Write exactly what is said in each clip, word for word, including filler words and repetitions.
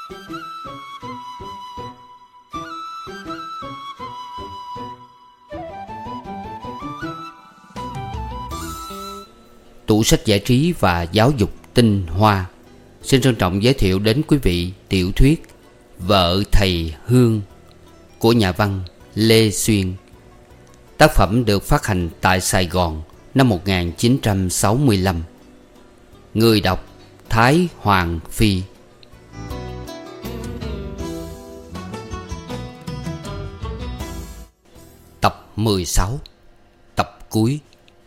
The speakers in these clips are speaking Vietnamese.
Tủ sách giải trí và giáo dục tinh hoa xin trân trọng giới thiệu đến quý vị tiểu thuyết Vợ Thầy Hương của nhà văn Lê Xuyên. Tác phẩm được phát hành tại Sài Gòn năm một nghìn chín trăm sáu mươi lăm. Người đọc Thái Hoàng Phi. Tập mười sáu. Tập cuối.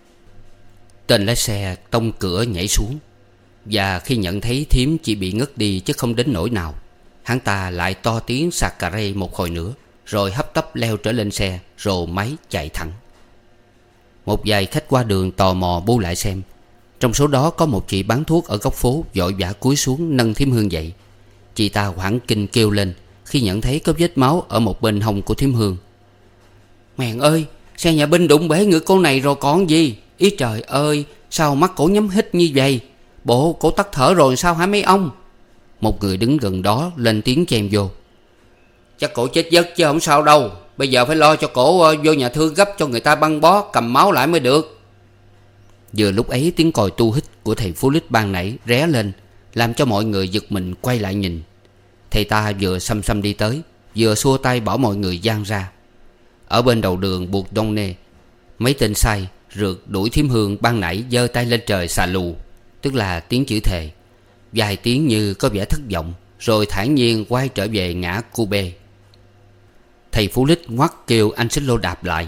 Tên lái xe tông cửa nhảy xuống, và khi nhận thấy thím chỉ bị ngất đi chứ không đến nỗi nào, hắn ta lại to tiếng sạc cà rây một hồi nữa, rồi hấp tấp leo trở lên xe, rồ máy chạy thẳng. Một vài khách qua đường tò mò bu lại xem. Trong số đó có một chị bán thuốc ở góc phố vội vã cúi xuống nâng thím Hương dậy. Chị ta hoảng kinh kêu lên khi nhận thấy có vết máu ở một bên hông của thím Hương. Mèn ơi, xe nhà binh đụng bể ngựa cô này rồi còn gì? Ý trời ơi, sao mắt cổ nhắm hít như vậy? Bộ cổ tắt thở rồi sao hả mấy ông? Một người đứng gần đó lên tiếng chen vô. Chắc cổ chết giấc chứ không sao đâu. Bây giờ phải lo cho cổ vô nhà thương gấp cho người ta băng bó cầm máu lại mới được. Vừa lúc ấy tiếng còi tu hít của thầy Phú Lích ban nãy ré lên, làm cho mọi người giật mình quay lại nhìn. Thầy ta vừa xăm xăm đi tới, vừa xua tay bảo mọi người giang ra. Ở bên đầu đường buộc đông nê, mấy tên sai rượt đuổi thím Hương ban nãy giơ tay lên trời xà lù, tức là tiếng chữ thề. Vài tiếng như có vẻ thất vọng, rồi thản nhiên quay trở về ngã cu bê. Thầy Phú Lích ngoắt kêu anh xích lô đạp lại.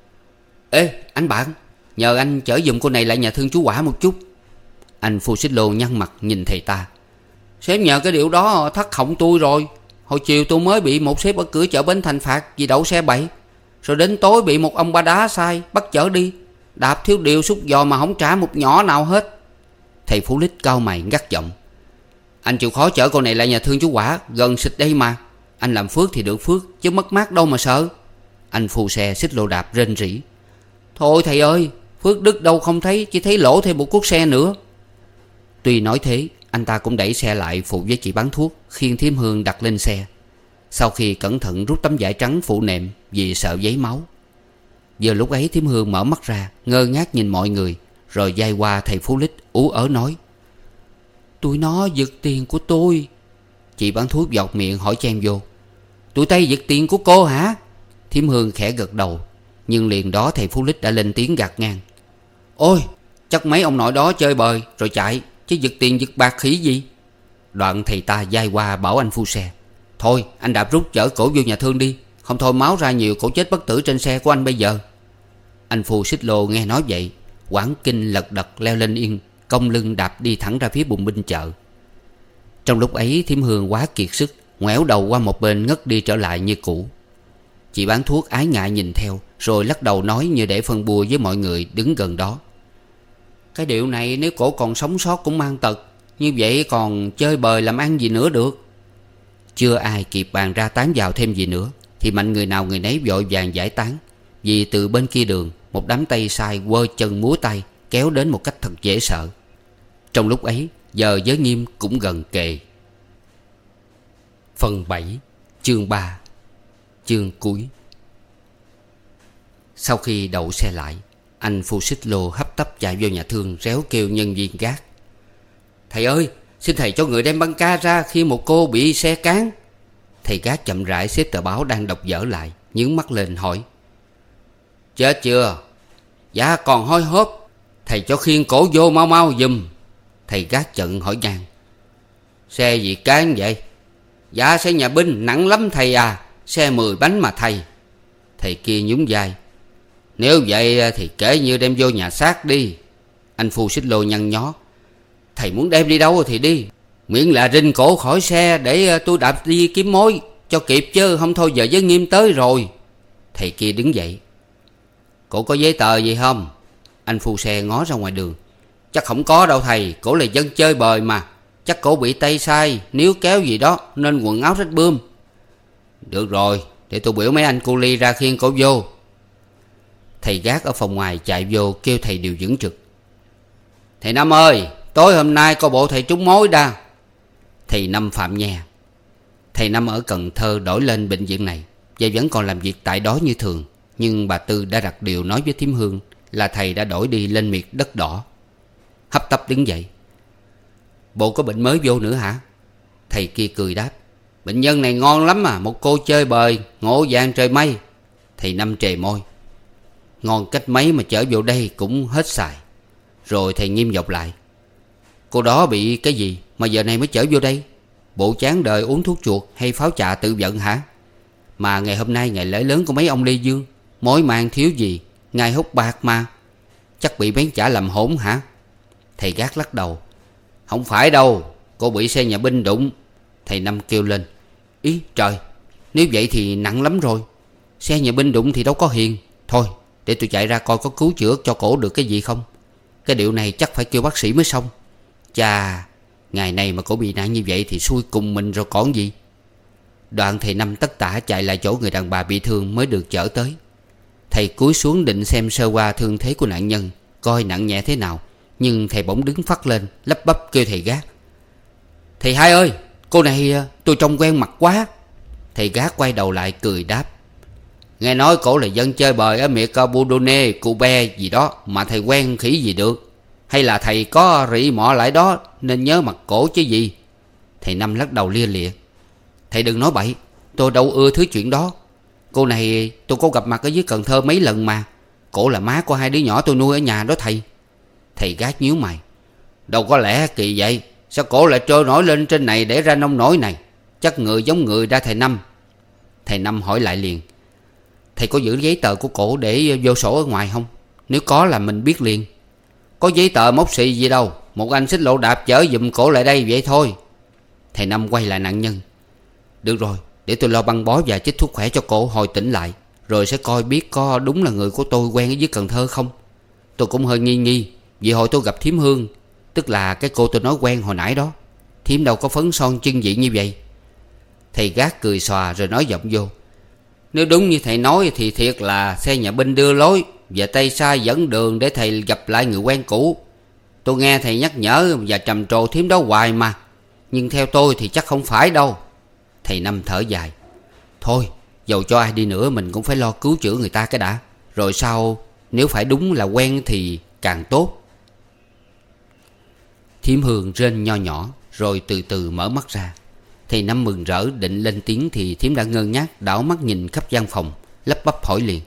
Ê anh bạn, nhờ anh chở giùm cô này lại nhà thương chú Quả một chút. Anh Phu Xích Lô nhăn mặt nhìn thầy ta. Sếp nhờ cái điều đó thất họng tôi rồi. Hồi chiều tôi mới bị một sếp ở cửa chợ Bến Thành phạt vì đậu xe bậy. Rồi đến tối bị một ông ba đá sai bắt chở đi, đạp thiếu điều xúc giò mà không trả một nhỏ nào hết. Thầy Phú Lích cau mày gắt giọng. Anh chịu khó chở cô này lại nhà thương chú Quả, gần xịt đây mà. Anh làm phước thì được phước, chứ mất mát đâu mà sợ. Anh phu xe xích lô đạp rên rỉ. Thôi thầy ơi, phước đức đâu không thấy, chỉ thấy lỗ thêm một cuốc xe nữa. Tuy nói thế, anh ta cũng đẩy xe lại phụ với chị bán thuốc, khiêng thím Hương đặt lên xe. Sau khi cẩn thận rút tấm vải trắng phủ nệm vì sợ giấy máu. Vừa lúc ấy thím Hương mở mắt ra, ngơ ngác nhìn mọi người, rồi day qua thầy Phú Lích ú ớ nói. Tụi nó giật tiền của tôi. Chị bán thuốc dọc miệng hỏi chen vô. Tụi Tây giật tiền của cô hả? Thím Hương khẽ gật đầu, nhưng liền đó thầy Phú Lích đã lên tiếng gạt ngang. Ôi, chắc mấy ông nội đó chơi bời rồi chạy, chứ giật tiền giật bạc khỉ gì. Đoạn thầy ta day qua bảo anh phu xe. Thôi anh đạp rút chở cổ vô nhà thương đi, không thôi máu ra nhiều cổ chết bất tử trên xe của anh bây giờ. Anh Phu Xích Lô nghe nói vậy, hoảng kinh lật đật leo lên yên, cong lưng đạp đi thẳng ra phía bùng binh chợ. Trong lúc ấy thím Hương quá kiệt sức, ngoẻo đầu qua một bên ngất đi trở lại như cũ. Chị bán thuốc ái ngại nhìn theo, rồi lắc đầu nói như để phân bua với mọi người đứng gần đó. Cái điệu này nếu cổ còn sống sót cũng mang tật, như vậy còn chơi bời làm ăn gì nữa được. Chưa ai kịp bàn ra tán vào thêm gì nữa, thì mạnh người nào người nấy vội vàng giải tán. Vì từ bên kia đường, một đám Tây sai quơ chân múa tay kéo đến một cách thật dễ sợ. Trong lúc ấy, giờ giới nghiêm cũng gần kề. Phần bảy, chương ba, chương cuối. Sau khi đậu xe lại, anh Phu Xích Lô hấp tấp chạy vô nhà thương réo kêu nhân viên gác. Thầy ơi, xin thầy cho người đem băng ca ra khi một cô bị xe cán. Thầy gác chậm rãi xếp tờ báo đang đọc dở lại, nhướng mắt lên hỏi. Chết chưa? Dạ còn hôi hốp. Thầy cho khiêng cổ vô mau mau giùm. Thầy gác chận hỏi ngang. Xe gì cán vậy? Dạ xe nhà binh nặng lắm thầy à, xe mười bánh mà thầy. Thầy kia nhún vai. Nếu vậy thì kể như đem vô nhà xác đi. Anh Phu Xích Lô nhăn nhó. Thầy muốn đem đi đâu thì đi, miễn là rinh cổ khỏi xe để tôi đạp đi kiếm mối cho kịp, chứ không thôi giờ giới nghiêm tới rồi. Thầy kia đứng dậy. Cổ có giấy tờ gì không? Anh phu xe ngó ra ngoài đường. Chắc không có đâu thầy, cổ là dân chơi bời mà. Chắc cổ bị Tây sai, níu kéo gì đó nên quần áo rách bươm. Được rồi, để tôi biểu mấy anh cu ly ra khiêng cổ vô. Thầy gác ở phòng ngoài chạy vô kêu thầy điều dưỡng trực. Thầy Năm ơi, tối hôm nay coi bộ thầy trúng mối đa. Thầy Năm phạm nha. Thầy Năm ở Cần Thơ đổi lên bệnh viện này và vẫn còn làm việc tại đó như thường. Nhưng bà Tư đã đặt điều nói với thím Hương là thầy đã đổi đi lên miệt đất đỏ. Hấp tấp đứng dậy. Bộ có bệnh mới vô nữa hả? Thầy kia cười đáp. Bệnh nhân này ngon lắm mà, một cô chơi bời, ngộ vàng trời mây. Thầy Năm trề môi. Ngon cách mấy mà chở vô đây cũng hết xài. Rồi thầy nghiêm giọng lại. Cô đó bị cái gì mà giờ này mới chở vô đây? Bộ chán đời uống thuốc chuột hay pháo trà tự vận hả? Mà ngày hôm nay ngày lễ lớn của mấy ông Lê Dương, mối mang thiếu gì, ngày hút bạc mà. Chắc bị bén chả làm hỗn hả? Thầy gác lắc đầu. Không phải đâu, cô bị xe nhà binh đụng. Thầy Năm kêu lên. Ý trời, nếu vậy thì nặng lắm rồi. Xe nhà binh đụng thì đâu có hiền. Thôi để tôi chạy ra coi có cứu chữa cho cổ được cái gì không. Cái điệu này chắc phải kêu bác sĩ mới xong. Chà, ngày này mà cổ bị nạn như vậy thì xui cùng mình rồi còn gì. Đoạn thầy Năm tất tả chạy lại chỗ người đàn bà bị thương mới được chở tới. Thầy cúi xuống định xem sơ qua thương thế của nạn nhân, coi nặng nhẹ thế nào. Nhưng thầy bỗng đứng phắt lên, lắp bắp kêu thầy gác. Thầy Hai ơi, cô này tôi trông quen mặt quá. Thầy gác quay đầu lại cười đáp. Nghe nói cổ là dân chơi bời ở miệt Budone, Cube gì đó mà thầy quen khỉ gì được. Hay là thầy có rỉ mọ lại đó nên nhớ mặt cổ chứ gì? Thầy Năm lắc đầu lia lịa. Thầy đừng nói bậy, tôi đâu ưa thứ chuyện đó. Cô này tôi có gặp mặt ở dưới Cần Thơ mấy lần mà. Cổ là má của hai đứa nhỏ tôi nuôi ở nhà đó thầy. Thầy gác nhíu mày. Đâu có lẽ kỳ vậy. Sao cổ lại trôi nổi lên trên này để ra nông nổi này? Chắc người giống người đa thầy Năm. Thầy Năm hỏi lại liền. Thầy có giữ giấy tờ của cổ để vô sổ ở ngoài không? Nếu có là mình biết liền. Có giấy tờ mốc xì gì đâu. Một anh xích lô đạp chở giùm cổ lại đây vậy thôi. Thầy Năm quay lại nạn nhân. Được rồi, để tôi lo băng bó và chích thuốc khỏe cho cổ hồi tỉnh lại. Rồi sẽ coi biết có đúng là người của tôi quen ở dưới Cần Thơ không. Tôi cũng hơi nghi nghi. Vì hồi tôi gặp thím Hương, tức là cái cô tôi nói quen hồi nãy đó, thím đâu có phấn son chân vị như vậy. Thầy gác cười xòa rồi nói giọng vô. Nếu đúng như thầy nói thì thiệt là xe nhà binh đưa lối và tay sai dẫn đường để thầy gặp lại người quen cũ. Tôi nghe thầy nhắc nhở và trầm trồ thím đó hoài mà. Nhưng theo tôi thì chắc không phải đâu. Thầy Năm thở dài. Thôi, dầu cho ai đi nữa mình cũng phải lo cứu chữa người ta cái đã. Rồi sau nếu phải đúng là quen thì càng tốt. Thím Hương rên nho nhỏ rồi từ từ mở mắt ra. Thầy Năm mừng rỡ định lên tiếng thì thím đã ngơ ngác đảo mắt nhìn khắp gian phòng, lắp bắp hỏi liền.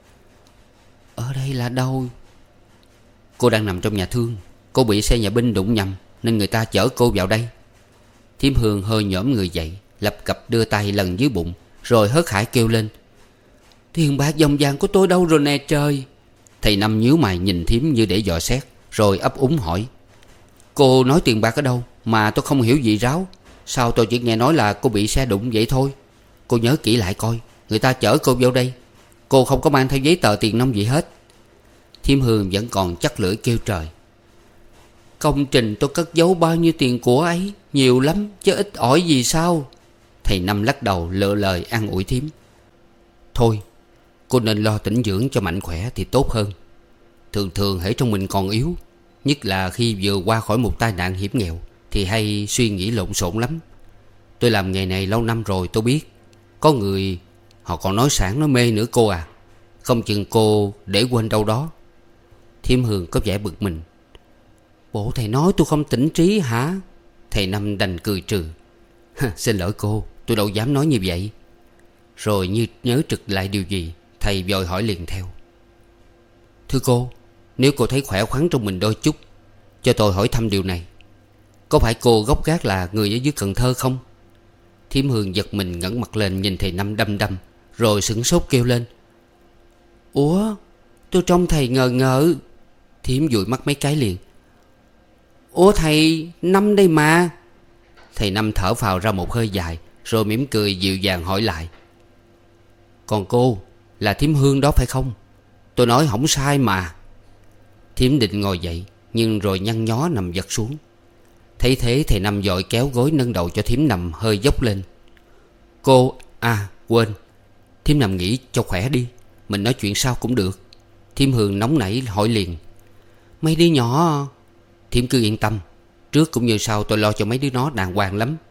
Ở đây là đâu? Cô đang nằm trong nhà thương. Cô bị xe nhà binh đụng nhầm nên người ta chở cô vào đây. Thím Hương hơi nhổm người dậy, lập cập đưa tay lần dưới bụng, rồi hớt hải kêu lên. Tiền bạc dòng vàng của tôi đâu rồi nè trời? Thầy Năm nhíu mày nhìn thím như để dò xét, rồi ấp úng hỏi. Cô nói tiền bạc ở đâu mà tôi không hiểu gì ráo. Sao tôi chỉ nghe nói là cô bị xe đụng vậy thôi. Cô nhớ kỹ lại coi, người ta chở cô vô đây, cô không có mang theo giấy tờ tiền nong gì hết. Thím Hương vẫn còn chắc lưỡi kêu trời. Công trình tôi cất giấu bao nhiêu tiền của ấy, nhiều lắm chứ ít ỏi gì sao? Thầy Năm lắc đầu lựa lời an ủi thím. Thôi, cô nên lo tĩnh dưỡng cho mạnh khỏe thì tốt hơn. Thường thường hễ trong mình còn yếu, nhất là khi vừa qua khỏi một tai nạn hiểm nghèo, thì hay suy nghĩ lộn xộn lắm. Tôi làm nghề này lâu năm rồi tôi biết. Có người họ còn nói sảng nói mê nữa cô à. Không chừng cô để quên đâu đó. Thím Hương có vẻ bực mình. Bộ thầy nói tôi không tỉnh trí hả? Thầy Năm đành cười trừ. Xin lỗi cô, tôi đâu dám nói như vậy. Rồi như nhớ trực lại điều gì, thầy vội hỏi liền theo. Thưa cô, nếu cô thấy khỏe khoắn trong mình đôi chút, cho tôi hỏi thăm điều này. Có phải cô gốc gác là người ở dưới Cần Thơ không? Thím Hương giật mình ngẩng mặt lên nhìn thầy Năm đăm đăm, rồi sửng sốt kêu lên. Ủa, tôi trông thầy ngờ ngợ. Thím dụi mắt mấy cái liền. Ủa thầy Năm đây mà. Thầy Năm thở phào ra một hơi dài, rồi mỉm cười dịu dàng hỏi lại. Còn cô là thím Hương đó phải không? Tôi nói không sai mà. Thím định ngồi dậy, nhưng rồi nhăn nhó nằm giật xuống. Thấy thế thầy Năm vội kéo gối nâng đầu cho thím nằm hơi dốc lên. Cô, à quên, thím nằm nghỉ cho khỏe đi, mình nói chuyện sau cũng được. Thím Hương nóng nảy hỏi liền. Mấy đứa nhỏ? Thím cứ yên tâm, trước cũng như sau tôi lo cho mấy đứa nó đàng hoàng lắm.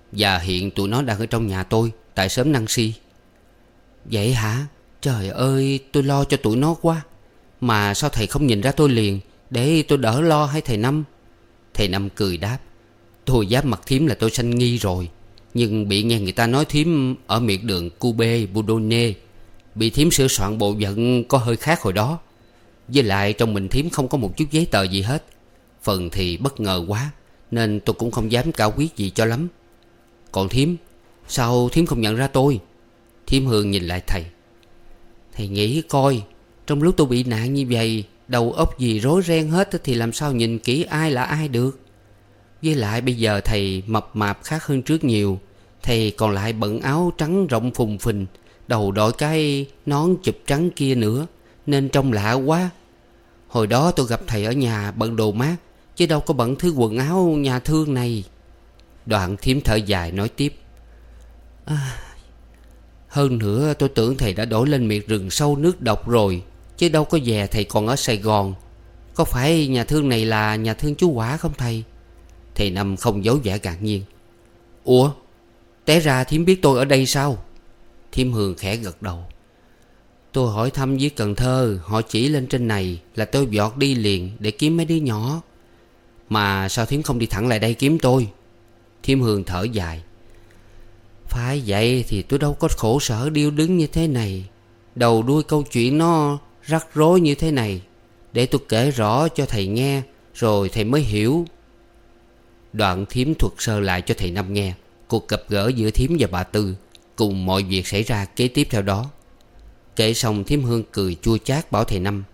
Và hiện tụi nó đang ở trong nhà tôi, tại xóm Năng Si. Vậy hả? Trời ơi, tôi lo cho tụi nó quá. Mà sao thầy không nhìn ra tôi liền, để tôi đỡ lo hay thầy Năm? Thầy Năm cười đáp: Tôi dám mặt thím là tôi sanh nghi rồi. Nhưng bị nghe người ta nói thím ở miệt đường Cube Budone. Bị thím sửa soạn bộ phận có hơi khác hồi đó. Với lại trong mình thím không có một chút giấy tờ gì hết. Phần thì bất ngờ quá, nên tôi cũng không dám cao quyết gì cho lắm. Còn thím, sao thím không nhận ra tôi? Thím Hương nhìn lại thầy. Thầy nghĩ coi, trong lúc tôi bị nạn như vậy, đầu óc gì rối ren hết, thì làm sao nhìn kỹ ai là ai được. Với lại bây giờ thầy mập mạp khác hơn trước nhiều. Thầy còn lại bận áo trắng rộng phùng phình, đầu đội cái nón chụp trắng kia nữa, nên trông lạ quá. Hồi đó tôi gặp thầy ở nhà bận đồ mát, chứ đâu có bận thứ quần áo nhà thương này. Đoạn thím thở dài nói tiếp: à, hơn nữa tôi tưởng thầy đã đổi lên miệt rừng sâu nước độc rồi, chứ đâu có về thầy còn ở Sài Gòn. Có phải nhà thương này là nhà thương chú Quả không thầy? Thầy Năm không giấu vẻ ngạc nhiên. Ủa, té ra thím biết tôi ở đây sao? Thím Hương khẽ gật đầu. Tôi hỏi thăm với Cần Thơ, họ chỉ lên trên này là tôi vọt đi liền để kiếm mấy đứa nhỏ. Mà sao thím không đi thẳng lại đây kiếm tôi? Thím Hương thở dài. Phải vậy thì tôi đâu có khổ sở điêu đứng như thế này. Đầu đuôi câu chuyện nó rắc rối như thế này, để tôi kể rõ cho thầy nghe, rồi thầy mới hiểu. Đoạn thím thuật sơ lại cho thầy Năm nghe cuộc gặp gỡ giữa thím và bà Tư, cùng mọi việc xảy ra kế tiếp theo đó. Kể xong thím Hương cười chua chát bảo thầy Năm: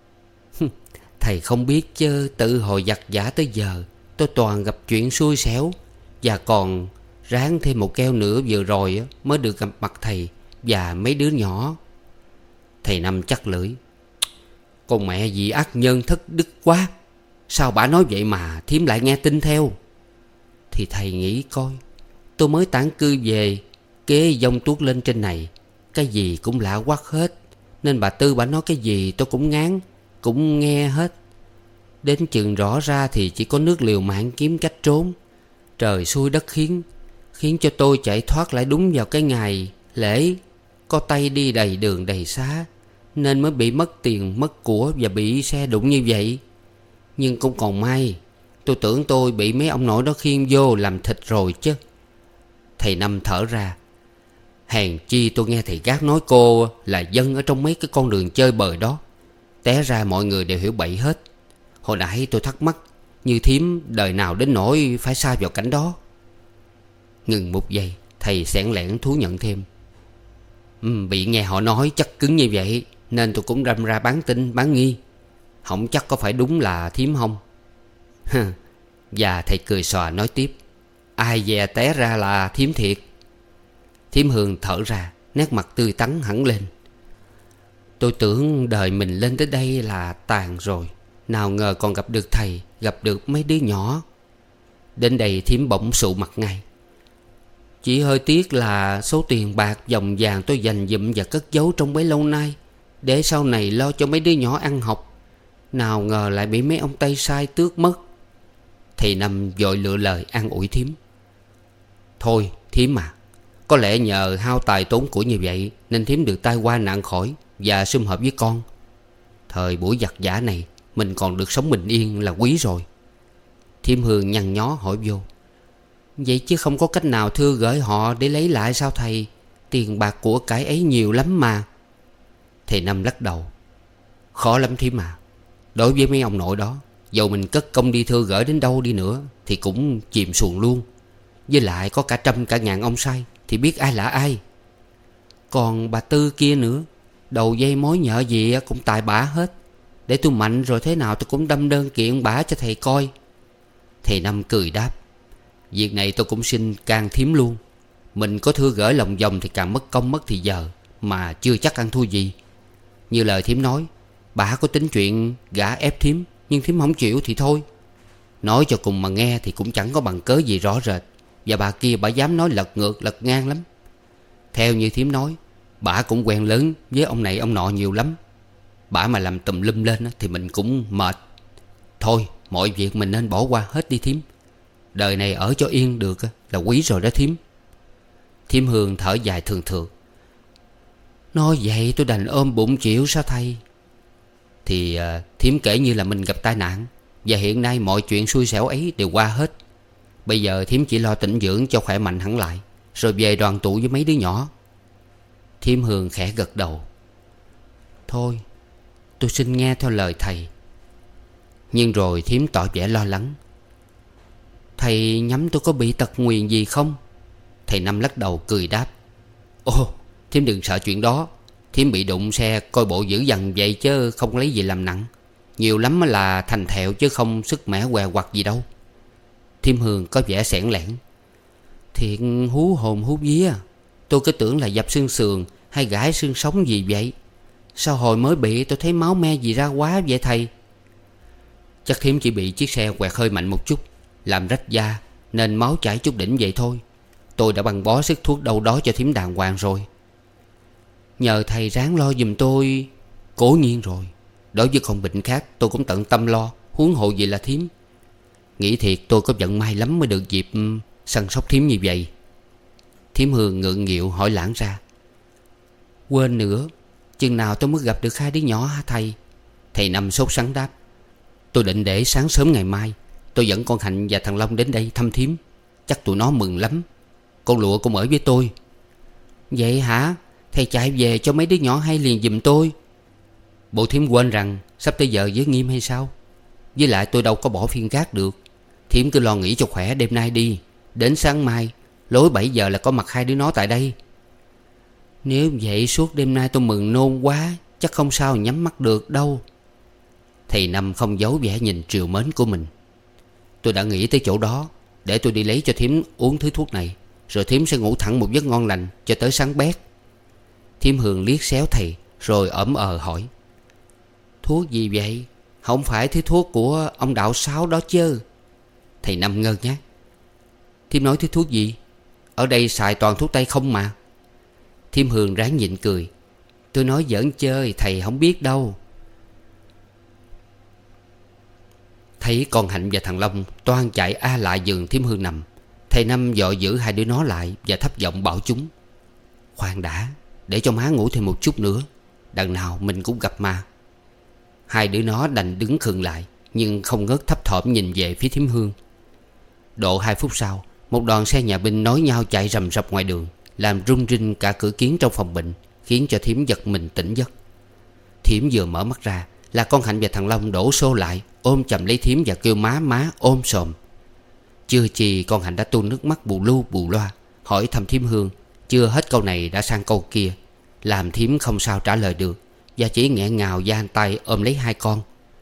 Thầy không biết chứ, tự hồi giặt giả tới giờ tôi toàn gặp chuyện xui xẻo. Và còn ráng thêm một keo nữa vừa rồi mới được gặp mặt thầy và mấy đứa nhỏ. Thầy Năm chắc lưỡi: Con mẹ gì ác nhân thất đức quá. Sao bả nói vậy mà thím lại nghe tin theo? Thì thầy nghĩ coi, tôi mới tản cư về, kế dông tuốt lên trên này, cái gì cũng lạ quắc hết. Nên bà Tư bả nói cái gì tôi cũng ngán, cũng nghe hết. Đến chừng rõ ra thì chỉ có nước liều mạng kiếm cách trốn. Trời xui đất khiến, khiến cho tôi chạy thoát lại đúng vào cái ngày lễ, có tay đi đầy đường đầy xá, nên mới bị mất tiền mất của và bị xe đụng như vậy. Nhưng cũng còn may, tôi tưởng tôi bị mấy ông nội đó khiêng vô làm thịt rồi chứ. Thầy Năm thở ra. Hèn chi tôi nghe thầy Gác nói cô là dân ở trong mấy cái con đường chơi bời đó. Té ra mọi người đều hiểu bậy hết. Hồi nãy tôi thắc mắc, như thím đời nào đến nỗi phải sa vào cảnh đó. Ngừng một giây, thầy xẻn lẻn thú nhận thêm: ừ, Bị nghe họ nói chắc cứng như vậy, nên tôi cũng đâm ra bán tin bán nghi. Không chắc có phải đúng là thím không. Và thầy cười xòa nói tiếp: Ai dè té ra là thím thiệt. Thím Hương thở ra, nét mặt tươi tắn hẳn lên. Tôi tưởng đời mình lên tới đây là tàn rồi, nào ngờ còn gặp được thầy, gặp được mấy đứa nhỏ. Đến đây thím bỗng sụ mặt ngay. Chỉ hơi tiếc là số tiền bạc vòng vàng tôi dành dụm và cất giấu trong bấy lâu nay, để sau này lo cho mấy đứa nhỏ ăn học, nào ngờ lại bị mấy ông Tây sai tước mất. Thầy Năm vội lựa lời an ủi thím: Thôi thím à, có lẽ nhờ hao tài tốn của như vậy nên thím được tai qua nạn khỏi và sum họp với con. Thời buổi giặc giả này, mình còn được sống bình yên là quý rồi. Thím Hương nhăn nhó hỏi vô: Vậy chứ không có cách nào thưa gửi họ để lấy lại sao thầy? Tiền bạc của cải ấy nhiều lắm mà. Thầy Năm lắc đầu: Khó lắm thím à. Đối với mấy ông nội đó, dầu mình cất công đi thư gửi đến đâu đi nữa thì cũng chìm xuồng luôn. Với lại có cả trăm cả ngàn ông sai, thì biết ai là ai. Còn bà Tư kia nữa, đầu dây mối nhợ gì cũng tại bả hết. Để tôi mạnh rồi thế nào tôi cũng đâm đơn kiện bả cho thầy coi. Thầy Năm cười đáp: Việc này tôi cũng xin can thím luôn. Mình có thư gửi lòng vòng thì càng mất công mất thì giờ, mà chưa chắc ăn thua gì. Như lời thím nói, bả có tính chuyện gả ép thím, nhưng thím không chịu thì thôi. Nói cho cùng mà nghe thì cũng chẳng có bằng cớ gì rõ rệt. Và bà kia bả dám nói lật ngược lật ngang lắm. Theo như thím nói, bả cũng quen lớn với ông này ông nọ nhiều lắm. Bả mà làm tùm lum lên thì mình cũng mệt. Thôi mọi việc mình nên bỏ qua hết đi thím. Đời này ở cho yên được là quý rồi đó thím. Thím Hương thở dài thường thường. Nói vậy tôi đành ôm bụng chịu sao thầy? Thì à, thím kể như là mình gặp tai nạn, và hiện nay mọi chuyện xui xẻo ấy đều qua hết. Bây giờ thím chỉ lo tĩnh dưỡng cho khỏe mạnh hẳn lại, rồi về đoàn tụ với mấy đứa nhỏ. Thím Hương khẽ gật đầu. Thôi tôi xin nghe theo lời thầy. Nhưng rồi thím tỏ vẻ lo lắng. Thầy nhắm tôi có bị tật nguyền gì không? Thầy Năm lắc đầu cười đáp. Ồ, thím đừng sợ chuyện đó. Thím bị đụng xe coi bộ dữ dằn vậy chứ không lấy gì làm nặng. Nhiều lắm là thành thẹo chứ không sức mẻ què quặt gì đâu. Thím Hương có vẻ xẻn lẻn. Thiệt hú hồn hú vía. Tôi cứ tưởng là dập xương sườn hay gãi xương sống gì vậy. Sao hồi mới bị tôi thấy máu me gì ra quá vậy thầy? Chắc thím chỉ bị chiếc xe quẹt hơi mạnh một chút, làm rách da nên máu chảy chút đỉnh vậy thôi. Tôi đã băng bó sức thuốc đâu đó cho thím đàng hoàng rồi. Nhờ thầy ráng lo giùm tôi. Cố nhiên rồi. Đối với con bệnh khác tôi cũng tận tâm lo, huống hộ gì là thím. Nghĩ thiệt tôi có vận may lắm mới được dịp săn sóc thím như vậy. Thím Hương ngượng nghịu hỏi lãng ra. Quên nữa, chừng nào tôi mới gặp được hai đứa nhỏ hả thầy? Thầy Năm sốt sắng đáp. Tôi định để sáng sớm ngày mai tôi dẫn con Hạnh và thằng Long đến đây thăm thím. Chắc tụi nó mừng lắm. Con Lụa cũng ở với tôi. Vậy hả? Thầy chạy về cho mấy đứa nhỏ hay liền giùm tôi. Bộ thím quên rằng sắp tới giờ giới nghiêm hay sao? Với lại tôi đâu có bỏ phiên gác được. Thím cứ lo nghỉ cho khỏe đêm nay đi. Đến sáng mai lối bảy giờ là có mặt hai đứa nó tại đây. Nếu vậy suốt đêm nay tôi mừng nôn quá. Chắc không sao nhắm mắt được đâu. Thầy Năm không giấu vẻ nhìn trìu mến của mình. Tôi đã nghĩ tới chỗ đó. Để tôi đi lấy cho thím uống thứ thuốc này, rồi thím sẽ ngủ thẳng một giấc ngon lành cho tới sáng bét. Thím Hương liếc xéo thầy rồi ẩm ờ hỏi. Thuốc gì vậy? Không phải thứ thuốc của ông Đạo Sáu đó chứ? Thầy Năm ngơ ngác. Thím nói thứ thuốc gì? Ở đây xài toàn thuốc tây không mà. Thím Hương ráng nhịn cười. Tôi nói giỡn chơi, thầy không biết đâu. Thấy con Hạnh và thằng Long toan chạy a lại giường thím Hương nằm, thầy Năm vội giữ hai đứa nó lại và thấp giọng bảo chúng. Khoan đã, để cho má ngủ thêm một chút nữa. Đằng nào mình cũng gặp ma. Hai đứa nó đành đứng khựng lại, nhưng không ngớt thấp thỏm nhìn về phía thím Hương. Độ hai phút sau, một đoàn xe nhà binh nối nhau chạy rầm rập ngoài đường, làm rung rinh cả cửa kiến trong phòng bệnh, khiến cho thím giật mình tỉnh giấc. Thím vừa mở mắt ra là con Hạnh và thằng Long đổ xô lại, ôm chầm lấy thím và kêu má má ôm sòm. Chưa chi con Hạnh đã tuôn nước mắt bù lu bù loa, hỏi thăm thím Hương. Chưa hết câu này đã sang câu kia, làm thím không sao trả lời được, và chỉ nghẹn ngào giang tay ôm lấy hai con.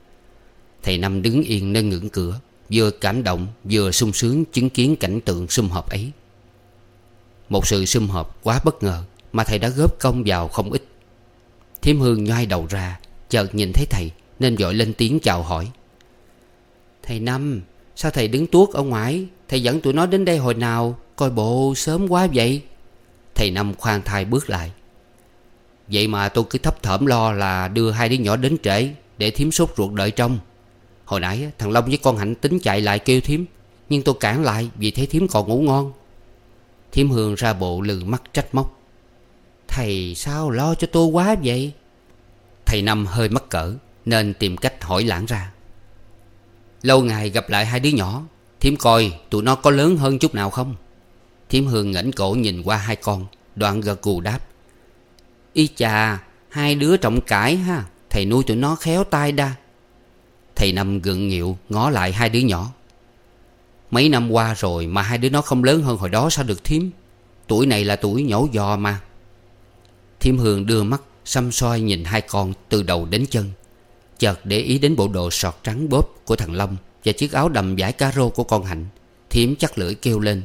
Thầy Năm đứng yên nơi ngưỡng cửa, vừa cảm động vừa sung sướng chứng kiến cảnh tượng sum họp ấy. Một sự sum họp quá bất ngờ mà thầy đã góp công vào không ít. Thím Hương nhoai đầu ra, chợt nhìn thấy thầy nên vội lên tiếng chào hỏi. Thầy Năm, sao thầy đứng tuốt ở ngoài? Thầy dẫn tụi nó đến đây hồi nào? Coi bộ sớm quá vậy. Thầy Năm khoan thai bước lại. Vậy mà tôi cứ thấp thỏm lo là đưa hai đứa nhỏ đến trễ, để thím sốt ruột đợi trong. Hồi nãy thằng Long với con Hạnh tính chạy lại kêu thím, nhưng tôi cản lại vì thấy thím còn ngủ ngon. Thím Hương ra bộ lừ mắt trách móc. Thầy sao lo cho tôi quá vậy? Thầy Năm hơi mắc cỡ nên tìm cách hỏi lãng ra. Lâu ngày gặp lại hai đứa nhỏ, thím coi tụi nó có lớn hơn chút nào không? Thím Hương ngẩng cổ nhìn qua hai con, đoạn gật gù đáp. Y chà, hai đứa trọng cãi ha. Thầy nuôi tụi nó khéo tay đa. Thầy Năm gượng nghịu ngó lại hai đứa nhỏ. Mấy năm qua rồi mà hai đứa nó không lớn hơn hồi đó sao được thím? Tuổi này là tuổi nhổ giò mà. Thím Hương đưa mắt săm soi nhìn hai con từ đầu đến chân, chợt để ý đến bộ đồ sọt trắng bóp của thằng Long và chiếc áo đầm vải caro của con Hạnh. Thím chắc lưỡi kêu lên.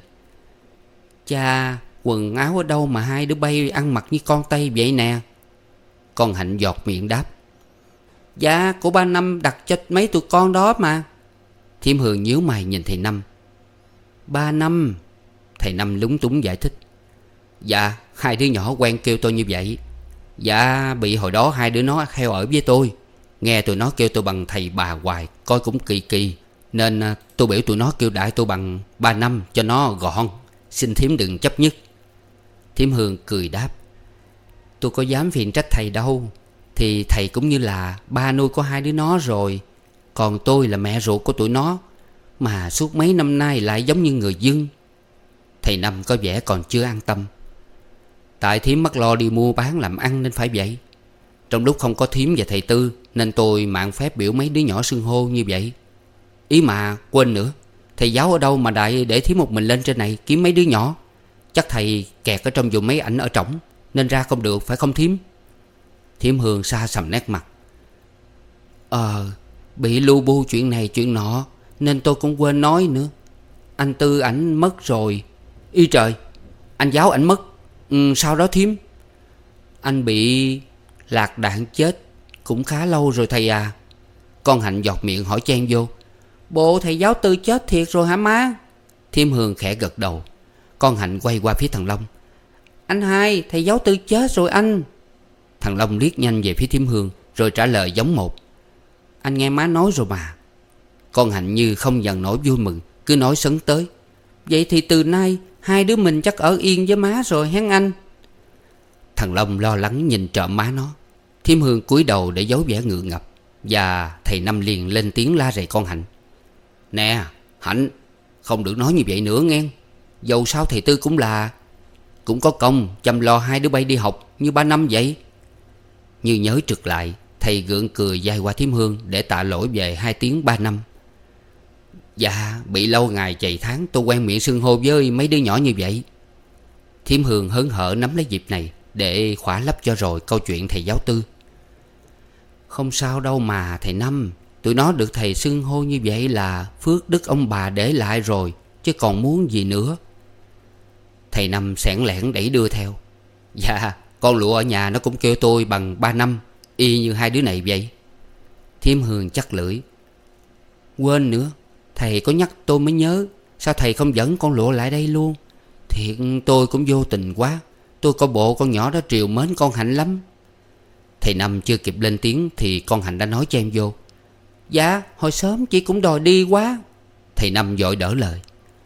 Cha, quần áo ở đâu mà hai đứa bay ăn mặc như con Tây vậy nè? Con Hạnh giọt miệng đáp. Dạ, của ba Năm đặt cho mấy tụi con đó mà. Thím Hương nhíu mày nhìn thầy Năm. Ba Năm? Thầy Năm lúng túng giải thích. Dạ, hai đứa nhỏ quen kêu tôi như vậy. Dạ, bị hồi đó hai đứa nó theo ở với tôi. Nghe tụi nó kêu tôi bằng thầy bà hoài, coi cũng kỳ kỳ, Nên tôi biểu tụi nó kêu đại tôi bằng ba năm cho nó gọn. Xin thím đừng chấp nhất. Thím Hương cười đáp: Tôi có dám phiền trách thầy đâu. Thì thầy cũng như là ba nuôi có hai đứa nó rồi. Còn tôi là mẹ ruột của tụi nó. Mà suốt mấy năm nay lại giống như người dưng. Thầy Năm có vẻ còn chưa an tâm. Tại thím mắc lo đi mua bán làm ăn nên phải vậy. Trong lúc không có thím và thầy Tư nên tôi mạn phép biểu mấy đứa nhỏ xưng hô như vậy. Ý mà quên nữa, thầy giáo ở đâu mà đại để thím một mình lên trên này kiếm mấy đứa nhỏ? Chắc thầy kẹt ở trong vùng máy ảnh ở trỏng nên ra không được, phải không thím? Thím Hương xa sầm nét mặt. Ờ Bị lu bu chuyện này chuyện nọ nên tôi cũng quên nói nữa. Anh Tư ảnh mất rồi. Ý trời, anh giáo ảnh mất. ừ, Sao đó thím? Anh bị lạc đạn chết cũng khá lâu rồi thầy à. Con Hạnh giọt miệng hỏi chen vô: Bộ thầy giáo Tư chết thiệt rồi hả má? Thím Hương khẽ gật đầu. Con Hạnh quay qua phía thằng Long: Anh hai, thầy giáo Tư chết rồi anh. Thằng Long liếc nhanh về phía thím Hương rồi trả lời giống một: Anh nghe má nói rồi mà. Con Hạnh như không dằn nổi vui mừng, cứ nói sấn tới: Vậy thì từ nay hai đứa mình chắc ở yên với má rồi hén anh. Thằng Long lo lắng nhìn trộm má nó. Thím Hương cúi đầu để giấu vẻ ngượng ngập. Và thầy Năm liền lên tiếng la rầy con Hạnh: Nè Hạnh, không được nói như vậy nữa nghe. Dầu sao thầy Tư cũng là Cũng có công chăm lo hai đứa bay đi học như ba năm vậy. Như nhớ trực lại, thầy gượng cười dài qua thím Hương để tạ lỗi về hai tiếng ba năm. Dạ bị lâu ngày chày tháng tôi quen miệng xưng hô với mấy đứa nhỏ như vậy. Thím Hương hớn hở nắm lấy dịp này để khỏa lấp cho rồi câu chuyện thầy giáo Tư. Không sao đâu mà thầy Năm. Tụi nó được thầy xưng hô như vậy là phước đức ông bà để lại rồi, chứ còn muốn gì nữa. Thầy Năm xẻn lẻn đẩy đưa theo: Dạ con Lụa ở nhà nó cũng kêu tôi bằng ba năm, y như hai đứa này vậy. Thím Hương chắc lưỡi: Quên nữa, thầy có nhắc tôi mới nhớ. Sao thầy không dẫn con Lụa lại đây luôn? Thiệt tôi cũng vô tình quá. Tôi coi bộ con nhỏ đó triều mến con Hạnh lắm. Thầy Năm chưa kịp lên tiếng thì con Hạnh đã nói chen vô: Dạ hồi sớm chị cũng đòi đi quá. Thầy Năm vội đỡ lời: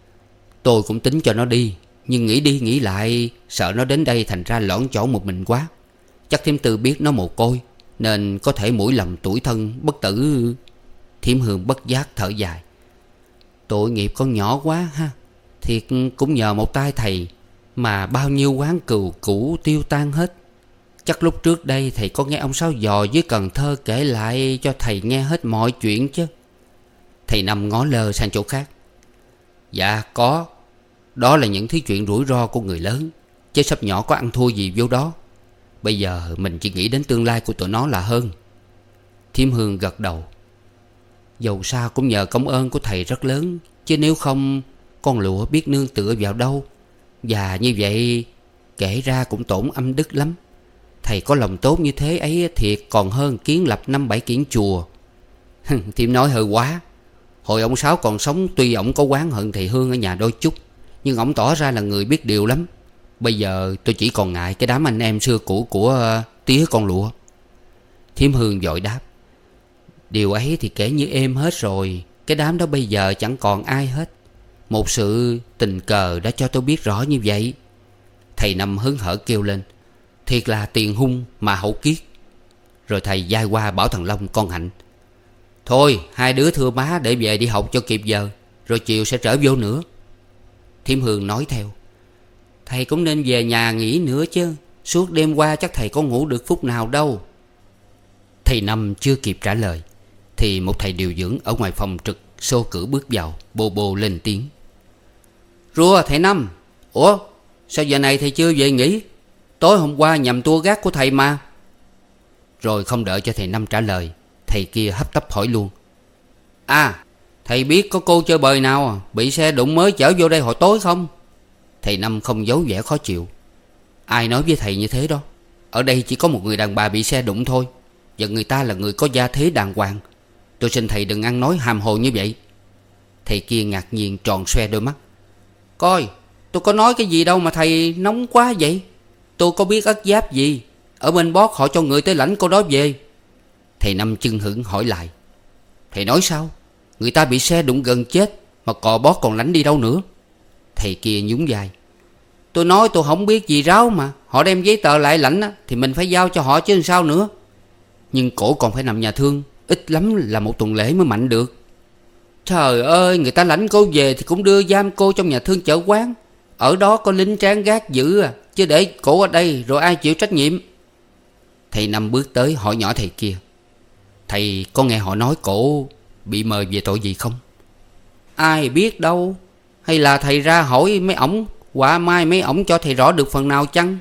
Tôi cũng tính cho nó đi, nhưng nghĩ đi nghĩ lại sợ nó đến đây thành ra lõn chõn một mình quá. Chắc thím Tư biết nó mồ côi nên có thể mũi lầm tủi thân bất tử. Thím Hương bất giác thở dài: Tội nghiệp con nhỏ quá ha. Thiệt cũng nhờ một tay thầy mà bao nhiêu quán cừu cũ tiêu tan hết. Chắc lúc trước đây thầy có nghe ông Sáu Giò với Cần Thơ kể lại cho thầy nghe hết mọi chuyện chứ. Thầy Năm ngó lơ sang chỗ khác: Dạ có. Đó là những thứ chuyện rủi ro của người lớn, chứ sắp nhỏ có ăn thua gì vô đó. Bây giờ mình chỉ nghĩ đến tương lai của tụi nó là hơn. Thím Hương gật đầu: Dầu sao cũng nhờ công ơn của thầy rất lớn, chứ nếu không con Lụa biết nương tựa vào đâu. Và như vậy kể ra cũng tổn âm đức lắm. Thầy có lòng tốt như thế ấy thiệt còn hơn kiến lập năm bảy kiển chùa. Thím nói hơi quá. Hồi ông Sáu còn sống tuy ổng có oán hận thầy Hương ở nhà đôi chút, nhưng ổng tỏ ra là người biết điều lắm. Bây giờ tôi chỉ còn ngại cái đám anh em xưa cũ của uh, tía con Lụa. Thím Hương vội đáp: Điều ấy thì kể như êm hết rồi. Cái đám đó bây giờ chẳng còn ai hết. Một sự tình cờ đã cho tôi biết rõ như vậy. Thầy Năm hớn hở kêu lên: Thiệt là tiền hung mà hậu kiết. Rồi thầy vai qua bảo thằng Long con Hạnh: Thôi hai đứa thưa má để về đi học cho kịp giờ, rồi chiều sẽ trở vô nữa. Thím Hương nói theo: Thầy cũng nên về nhà nghỉ nữa chứ. Suốt đêm qua chắc thầy có ngủ được phút nào đâu. Thầy Năm chưa kịp trả lời thì một thầy điều dưỡng ở ngoài phòng trực xô cửa bước vào, bô bô lên tiếng: Rùa thầy Năm. Ủa sao giờ này thầy chưa về nghỉ? Tối hôm qua nhầm tour gác của thầy mà. Rồi không đợi cho thầy Năm trả lời, thầy kia hấp tấp hỏi luôn: À thầy biết có cô chơi bời nào bị xe đụng mới chở vô đây hồi tối không? Thầy Năm không giấu vẻ khó chịu: Ai nói với thầy như thế đó? Ở đây chỉ có một người đàn bà bị xe đụng thôi, và người ta là người có gia thế đàng hoàng. Tôi xin thầy đừng ăn nói hàm hồ như vậy. Thầy kia ngạc nhiên tròn xoe đôi mắt: Coi tôi có nói cái gì đâu mà thầy nóng quá vậy. Tôi có biết ất giáp gì. Ở bên Bót họ cho người tới lãnh cô đó về. Thầy Năm chưng hửng hỏi lại: Thầy nói sao? Người ta bị xe đụng gần chết mà cò bót còn lánh đi đâu nữa. Thầy kia nhún vai. Tôi nói tôi không biết gì ráo mà. Họ đem giấy tờ lại lãnh á, thì mình phải giao cho họ chứ làm sao nữa. Nhưng cổ còn phải nằm nhà thương, ít lắm là một tuần lễ mới mạnh được. Trời ơi, người ta lãnh cô về thì cũng đưa giam cô trong nhà thương chợ quán. Ở đó có lính tráng gác giữ à, chứ để cổ ở đây rồi ai chịu trách nhiệm. Thầy Năm bước tới hỏi nhỏ thầy kia. Thầy có nghe họ nói cổ bị mời về tội gì không? Ai biết đâu. Hay là thầy ra hỏi mấy ổng, quả mai mấy ổng cho thầy rõ được phần nào chăng?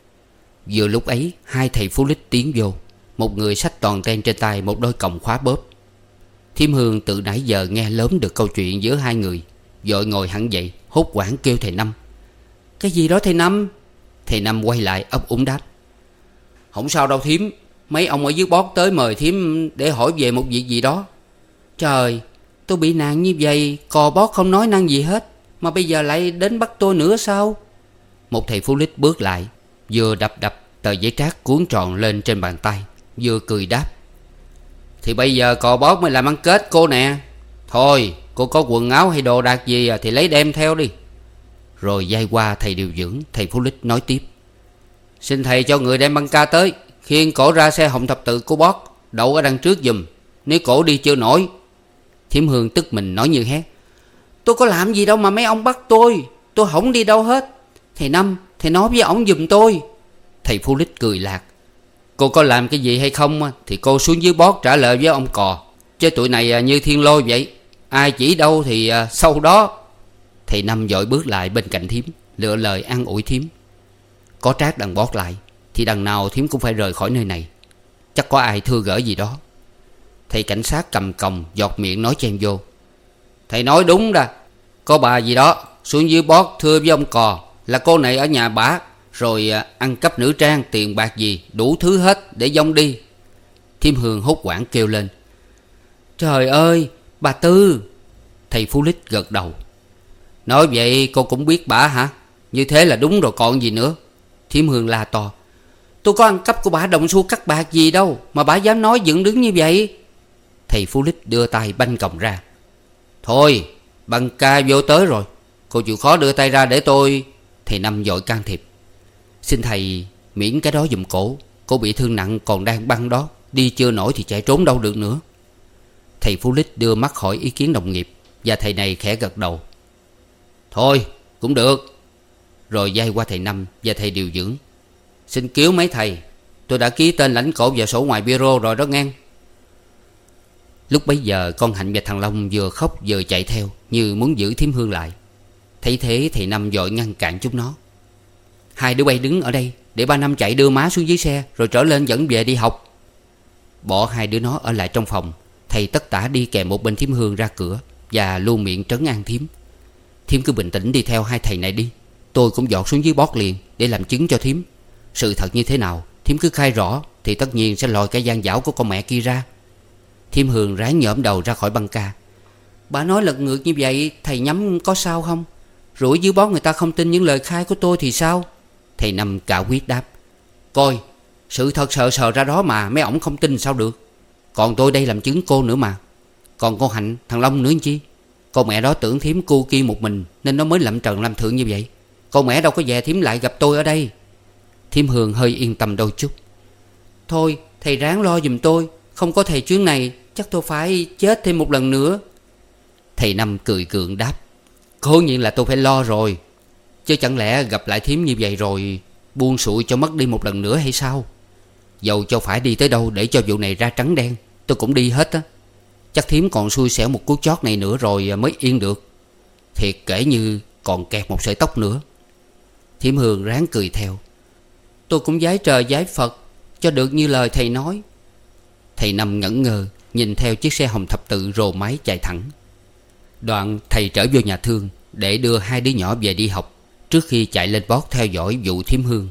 Vừa lúc ấy hai thầy Phú Lích tiến vô. Một người xách toàn ten trên tay một đôi còng khóa bóp. Thiêm Hương từ nãy giờ nghe lớn được câu chuyện giữa hai người, vội ngồi hẳn dậy, hốt hoảng kêu thầy Năm. Cái gì đó thầy Năm? Thầy Năm quay lại ấp úng đáp. Không sao đâu thím. Mấy ông ở dưới bót tới mời thím để hỏi về một việc gì đó. Trời, tôi bị nạn như vậy, cò bót không nói năng gì hết, mà bây giờ lại đến bắt tôi nữa sao? Một thầy Phú Lích bước lại, vừa đập đập tờ giấy trác cuốn tròn lên trên bàn tay, vừa cười đáp. Thì bây giờ cò bót mới làm ăn kết cô nè. Thôi cô có quần áo hay đồ đạc gì thì lấy đem theo đi. Rồi dây qua thầy điều dưỡng, thầy Phú Lích nói tiếp. Xin thầy cho người đem băng ca tới, khiêng cổ ra xe hồng thập tự của bót, đậu ở đằng trước giùm, nếu cổ đi chưa nổi. Thiểm Hương tức mình nói như hét. Tôi có làm gì đâu mà mấy ông bắt tôi. Tôi không đi đâu hết. Thầy Năm, thầy nói với ổng giùm tôi. Thầy Phú Lích cười lạc. Cô có làm cái gì hay không thì cô xuống dưới bót trả lời với ông cò. Chứ tụi này như thiên lôi vậy, ai chỉ đâu thì sau đó. Thầy Năm vội bước lại bên cạnh thím, lựa lời an ủi thím. Có trác đằng bót lại thì đằng nào thím cũng phải rời khỏi nơi này. Chắc có ai thưa gỡ gì đó. Thầy cảnh sát cầm còng giọt miệng nói chen vô. Thầy nói đúng đó. Có bà gì đó xuống dưới bót thưa với ông cò là cô này ở nhà bả, rồi ăn cắp nữ trang, tiền bạc gì đủ thứ hết để dông đi. Thiêm Hương hốt hoảng kêu lên. Trời ơi, bà Tư. Thầy Phú Lích gật đầu. Nói vậy cô cũng biết bả hả? Như thế là đúng rồi còn gì nữa. Thiêm Hương la to. Tôi có ăn cắp của bả đồng xu cắt bạc gì đâu mà bả dám nói dựng đứng như vậy. Thầy Phú Lích đưa tay banh còng ra. Thôi băng ca vô tới rồi, cô chịu khó đưa tay ra để tôi. Thầy Năm vội can thiệp. Xin thầy miễn cái đó giùm cổ. Cô bị thương nặng còn đang băng đó, đi chưa nổi thì chạy trốn đâu được nữa. Thầy Phú Lích đưa mắt hỏi ý kiến đồng nghiệp, và thầy này khẽ gật đầu. Thôi cũng được. Rồi dây qua thầy Năm và thầy điều dưỡng. Xin cứu mấy thầy, tôi đã ký tên lãnh cổ vào sổ ngoài bureau rồi đó ngang. Lúc bấy giờ con Hạnh và thằng Long vừa khóc vừa chạy theo, như muốn giữ Thiểm Hương lại. Thấy thế thầy Năm vội ngăn cản chúng nó. Hai đứa bay đứng ở đây để ba Năm chạy đưa má xuống dưới xe, rồi trở lên dẫn về đi học. Bỏ hai đứa nó ở lại trong phòng. Thầy tất tả đi kèm một bên Thiểm Hương ra cửa, và luôn miệng trấn an Thiểm. Thiểm cứ bình tĩnh đi theo hai thầy này đi. Tôi cũng dọt xuống dưới bót liền để làm chứng cho Thiểm. Sự thật như thế nào Thiểm cứ khai rõ, thì tất nhiên sẽ lòi cái gian dảo của con mẹ kia ra. Thiểm Hương ráng nhổm đầu ra khỏi băng ca. Bà nói lật ngược như vậy, thầy nhắm có sao không? Rủi dưới bót người ta không tin những lời khai của tôi thì sao? Thầy Năm cả quyết đáp. Coi, sự thật sờ sờ ra đó mà mấy ổng không tin sao được. Còn tôi đây làm chứng cô nữa mà. Còn con Hạnh, thằng Long nữa chi. Con mẹ đó tưởng Thiểm cu kia một mình, nên nó mới lậm trần làm thượng như vậy. Con mẹ đâu có về Thiểm lại gặp tôi ở đây. Thiểm Hương hơi yên tâm đôi chút. Thôi thầy ráng lo giùm tôi. Không có thầy chuyến này chắc tôi phải chết thêm một lần nữa. Thầy Năm cười gượng đáp. Cố nhiên là tôi phải lo rồi. Chứ chẳng lẽ gặp lại Thiểm như vậy rồi buông sụi cho mất đi một lần nữa hay sao? Dầu cho phải đi tới đâu để cho vụ này ra trắng đen, tôi cũng đi hết á. Chắc Thiểm còn xui xẻo một cú chót này nữa rồi mới yên được. Thiệt kể như còn kẹt một sợi tóc nữa. Thiểm Hương ráng cười theo. Tôi cũng vái trời vái Phật cho được như lời thầy nói. Thầy Năm ngẩn ngơ nhìn theo chiếc xe hồng thập tự rồ máy chạy thẳng. Đoạn thầy trở vô nhà thương để đưa hai đứa nhỏ về đi học, trước khi chạy lên bót theo dõi vụ Thiểm Hương.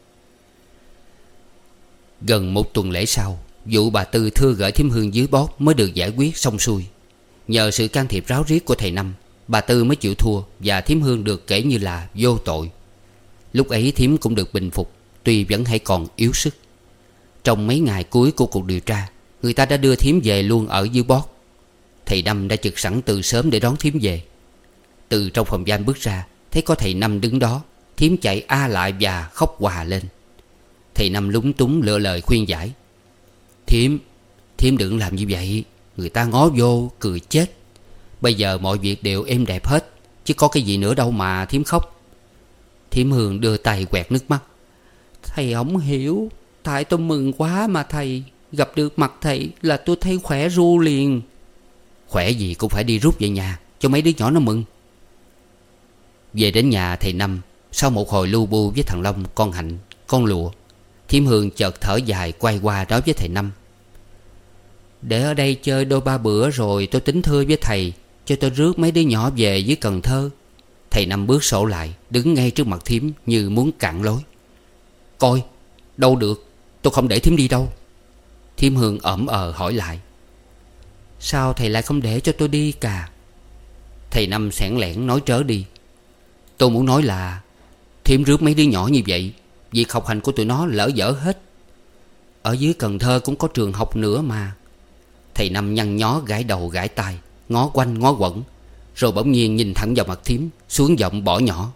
Gần một tuần lễ sau, vụ bà Tư thưa gửi Thiểm Hương dưới bót mới được giải quyết xong xuôi. Nhờ sự can thiệp ráo riết của thầy Năm, bà Tư mới chịu thua, và Thiểm Hương được kể như là vô tội. Lúc ấy Thiểm cũng được bình phục, tuy vẫn hay còn yếu sức. Trong mấy ngày cuối của cuộc điều tra, người ta đã đưa Thiểm về luôn ở dưới bót. Thầy Năm đã trực sẵn từ sớm để đón thím về. Từ trong phòng giam bước ra, thấy có thầy Năm đứng đó. Thím chạy a lại và khóc òa lên. Thầy Năm lúng túng lựa lời khuyên giải. Thím, thím đừng làm như vậy. Người ta ngó vô cười chết. Bây giờ mọi việc đều êm đẹp hết, chứ có cái gì nữa đâu mà thím khóc. Thím Hương đưa tay quẹt nước mắt. Thầy không hiểu. Tại tôi mừng quá mà thầy. Gặp được mặt thầy là tôi thấy khỏe ru liền. Khỏe gì cũng phải đi rút về nhà cho mấy đứa nhỏ nó mừng. Về đến nhà thầy Năm, sau một hồi lu bu với thằng Long, con Hạnh, con Lụa, thím Hương chợt thở dài quay qua nói với thầy Năm. Để ở đây chơi đôi ba bữa rồi tôi tính thưa với thầy cho tôi rước mấy đứa nhỏ về dưới Cần Thơ. Thầy Năm bước sổ lại, đứng ngay trước mặt thím như muốn cản lối. Coi, đâu được, tôi không để thím đi đâu. Thím Hương ẩm ờ hỏi lại. Sao thầy lại không để cho tôi đi cả? Thầy Năm xẻn lẻn nói trớ đi. Tôi muốn nói là thím rước mấy đứa nhỏ như vậy, việc học hành của tụi nó lỡ dở hết. Ở dưới Cần Thơ cũng có trường học nữa mà. Thầy Năm nhăn nhó gãi đầu gãi tai, ngó quanh ngó quẩn, rồi bỗng nhiên nhìn thẳng vào mặt thím, xuống giọng bỏ nhỏ.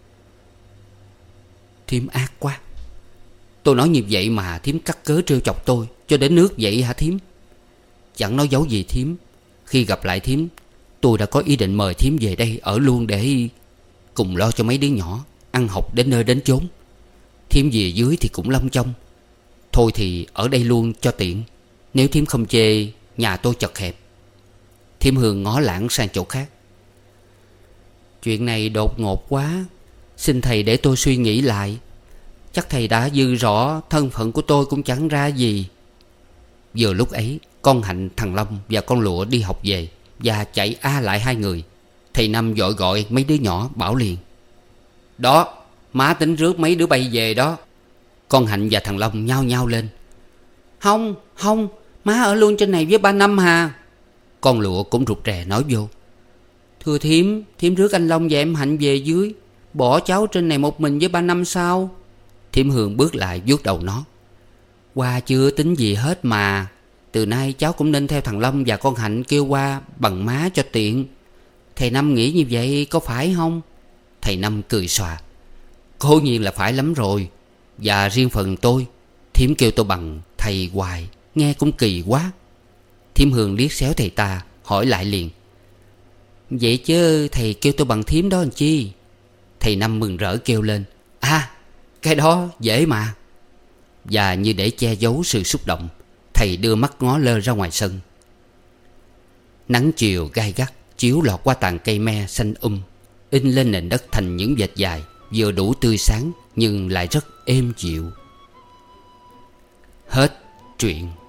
Thím ác quá. Tôi nói như vậy mà thím cắt cớ trêu chọc tôi cho đến nước vậy hả thím? Chẳng nói giấu gì thím. Khi gặp lại thím, tôi đã có ý định mời thím về đây ở luôn để cùng lo cho mấy đứa nhỏ ăn học đến nơi đến chốn. Thím về dưới thì cũng lông chông. Thôi thì ở đây luôn cho tiện. Nếu thím không chê, nhà tôi chật hẹp. Thím Hương ngó lãng sang chỗ khác. Chuyện này đột ngột quá. Xin thầy để tôi suy nghĩ lại. Chắc thầy đã dư rõ thân phận của tôi cũng chẳng ra gì. Vừa lúc ấy, con Hạnh, thằng Long và con Lụa đi học về và chạy a lại hai người. Thầy Năm vội gọi mấy đứa nhỏ bảo liền. Đó, má tính rước mấy đứa bay về đó. Con Hạnh và thằng Long nhao nhao lên. Không, không, má ở luôn trên này với ba Năm hà. Con Lụa cũng rụt rè nói vô. Thưa thím, thím rước anh Long và em Hạnh về dưới, bỏ cháu trên này một mình với ba Năm sao? Thím Hương bước lại vuốt đầu nó. Qua chưa tính gì hết mà. Từ nay cháu cũng nên theo thằng Long và con Hạnh kêu qua bằng má cho tiện. Thầy Năm nghĩ như vậy có phải không? Thầy Năm cười xòa. Cố nhiên là phải lắm rồi. Và riêng phần tôi, thím kêu tôi bằng thầy hoài, nghe cũng kỳ quá. Thím Hương liếc xéo thầy ta, hỏi lại liền. Vậy chứ thầy kêu tôi bằng thím đó làm chi? Thầy Năm mừng rỡ kêu lên. À, cái đó dễ mà. Và như để che giấu sự xúc động, thầy đưa mắt ngó lơ ra ngoài sân. Nắng chiều gai gắt chiếu lọt qua tàn cây me xanh um, in lên nền đất thành những vệt dài, vừa đủ tươi sáng nhưng lại rất êm dịu. Hết truyện.